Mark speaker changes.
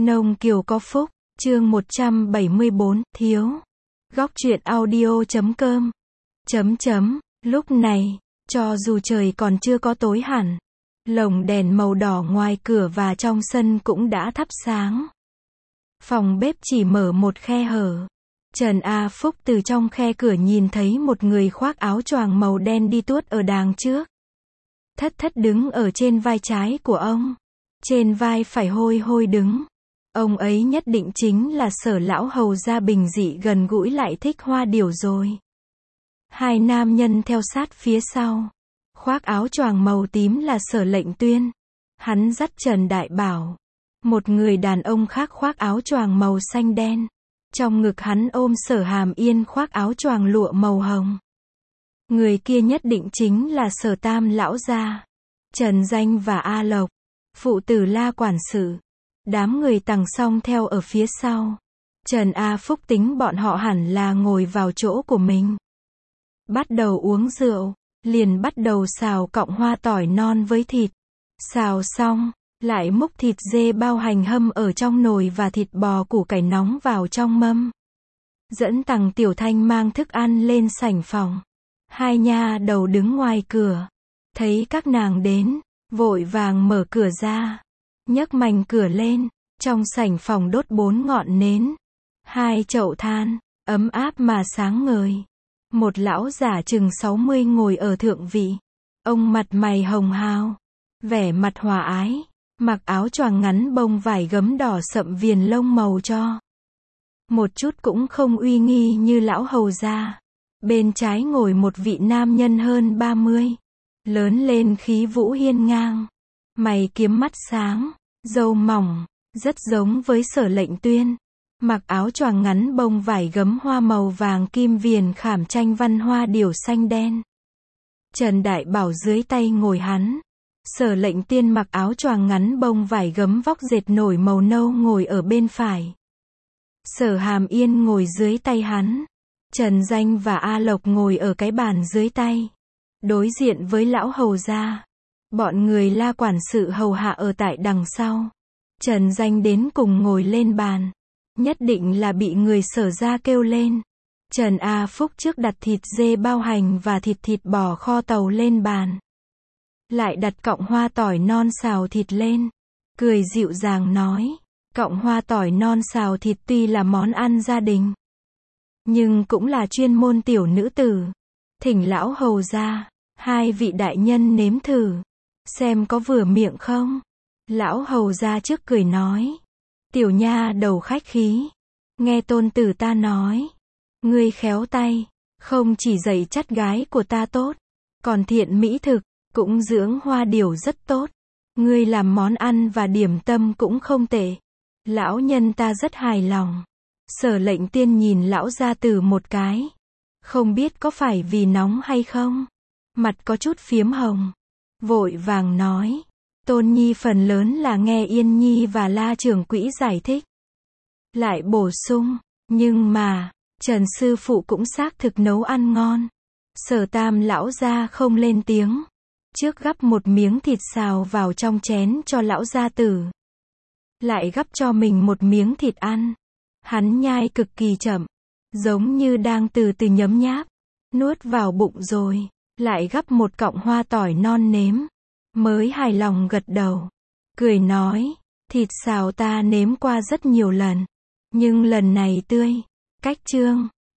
Speaker 1: Nông Kiều có phúc, chương 174, thiếu. Góc truyện audio.com. Lúc này, cho dù trời còn chưa có tối hẳn, lồng đèn màu đỏ ngoài cửa và trong sân cũng đã thắp sáng. Phòng bếp chỉ mở một khe hở. Trần A Phúc từ trong khe cửa nhìn thấy một người khoác áo choàng màu đen đi tuốt ở đàng trước. Thất Thất đứng ở trên vai trái của ông. Trên vai phải Hôi Hôi đứng. Ông ấy nhất định chính là Sở lão hầu gia bình dị gần gũi lại thích Hoa Điểu rồi. Hai nam nhân theo sát phía sau. Khoác áo choàng màu tím là Sở Lệnh Tuyên. Hắn dắt Trần Đại Bảo. Một người đàn ông khác khoác áo choàng màu xanh đen. Trong ngực hắn ôm Sở Hàm Yên khoác áo choàng lụa màu hồng. Người kia nhất định chính là Sở Tam lão gia. Trần Danh và A Lộc. Phụ tử La quản sự. Đám người Tằng Song theo ở phía sau. Trần A Phúc tính bọn họ hẳn là ngồi vào chỗ của mình. Bắt đầu uống rượu, liền bắt đầu xào cọng hoa tỏi non với thịt. Xào xong, lại múc thịt dê bao hành hâm ở trong nồi và thịt bò củ cải nóng vào trong mâm. Dẫn Tằng Tiểu Thanh mang thức ăn lên sảnh phòng. Hai nha đầu đứng ngoài cửa. Thấy các nàng đến, vội vàng mở cửa ra. Nhấc mành cửa lên, trong sảnh phòng đốt 4 ngọn nến. 2 chậu than, ấm áp mà sáng ngời. Một lão giả chừng 60 ngồi ở thượng vị. Ông mặt mày hồng hào, vẻ mặt hòa ái, mặc áo choàng ngắn bông vải gấm đỏ sậm viền lông màu cho. Một chút cũng không uy nghi như lão hầu gia. Bên trái ngồi một vị nam nhân hơn 30. Lớn lên khí vũ hiên ngang. Mày kiếm mắt sáng, râu mỏng, rất giống với Sở Lệnh Tuyên. Mặc áo choàng ngắn bông vải gấm hoa màu vàng kim viền khảm tranh văn hoa điểu xanh đen. Trần Đại Bảo dưới tay ngồi hắn. Sở Lệnh Tuyên mặc áo choàng ngắn bông vải gấm vóc dệt nổi màu nâu ngồi ở bên phải. Sở Hàm Yên ngồi dưới tay hắn. Trần Danh và A Lộc ngồi ở cái bàn dưới tay. Đối diện với lão hầu gia. Bọn người La quản sự hầu hạ ở tại đằng sau. Trần Danh đến cùng ngồi lên bàn. Nhất định là bị người Sở gia kêu lên. Trần A Phúc trước đặt thịt dê bao hành và thịt bò kho tàu lên bàn. Lại đặt cọng hoa tỏi non xào thịt lên. Cười dịu dàng nói. Cọng hoa tỏi non xào thịt tuy là món ăn gia đình, nhưng cũng là chuyên môn tiểu nữ tử. Thỉnh lão hầu gia, hai vị đại nhân nếm thử. Xem có vừa miệng không? Lão hầu gia trước cười nói. Tiểu nha đầu khách khí. Nghe tôn tử ta nói. Ngươi khéo tay. Không chỉ dạy chắt gái của ta tốt. Còn thiện mỹ thực. Cũng dưỡng Hoa Điểu rất tốt. Ngươi làm món ăn và điểm tâm cũng không tệ. Lão nhân ta rất hài lòng. Sở Lệnh Tiên nhìn lão gia tử một cái. Không biết có phải vì nóng hay không? Mặt có chút phiếm hồng. Vội vàng nói. Tôn nhi phần lớn là nghe Yên nhi và La trưởng quỹ giải thích. Lại bổ sung. Nhưng mà, Trần sư phụ cũng xác thực nấu ăn ngon. Sở Tam lão gia không lên tiếng. Trước gắp một miếng thịt xào vào trong chén cho lão gia tử. Lại gắp cho mình một miếng thịt ăn. Hắn nhai cực kỳ chậm. Giống như đang từ từ nhấm nháp. Nuốt vào bụng rồi. Lại gắp một cọng hoa tỏi non nếm. Mới hài lòng gật đầu. Cười nói. Thịt xào ta nếm qua rất nhiều lần. Nhưng lần này tươi. Cách trương.